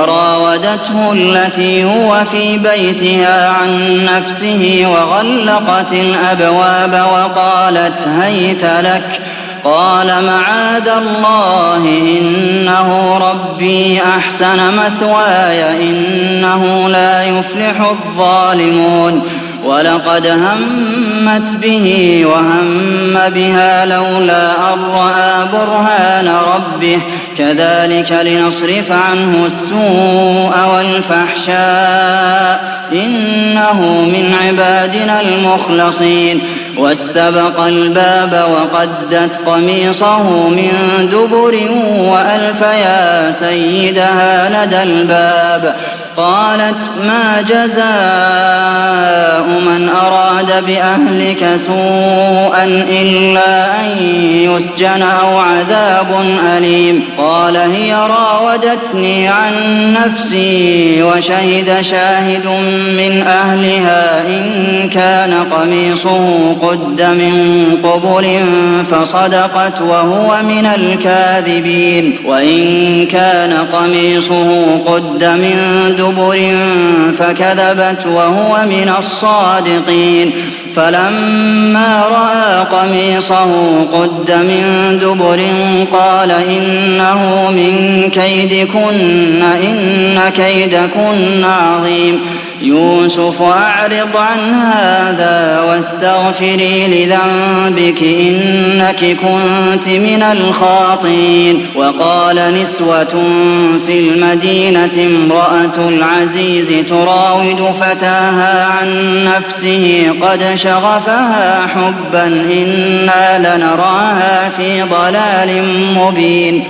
وراودته التي هو في بيتها عن نفسه وغلقت الأبواب وقالت هيت لك. قال معاذ الله إنه ربي أحسن مثواي إنه لا يفلح الظالمون. ولقد همت به وهم بها لولا أن رأى برهان ربه كذلك لنصرف عنه السوء والفحشاء إنه من عبادنا المخلصين. واستبق الباب وقدت قميصه من دبر وألف يا سيدها لدى الباب. قالت ما جزاء من أراد بأهلك سوءا إلا أن يسجن أو عذاب أليم. قال هي راودتني عن نفسي وشهد شاهد من أهلها إن كان قميصه قد من قبل فصدقت وهو من الكاذبين وإن كان قميصه قد من دبر فكذبت وهو من الصادقين. فلما رأى قميصه قد من دبر قال إنه من كيدكن إن كيدكن عظيم. يوسف أعرض عن هذا واستغفري لذنبك إنك كنت من الخاطئين. وقال نسوة في المدينة امرأة العزيز تراود فتاها عن نفسه قد شغفها حبا إنا لنراها في ضلال مبين.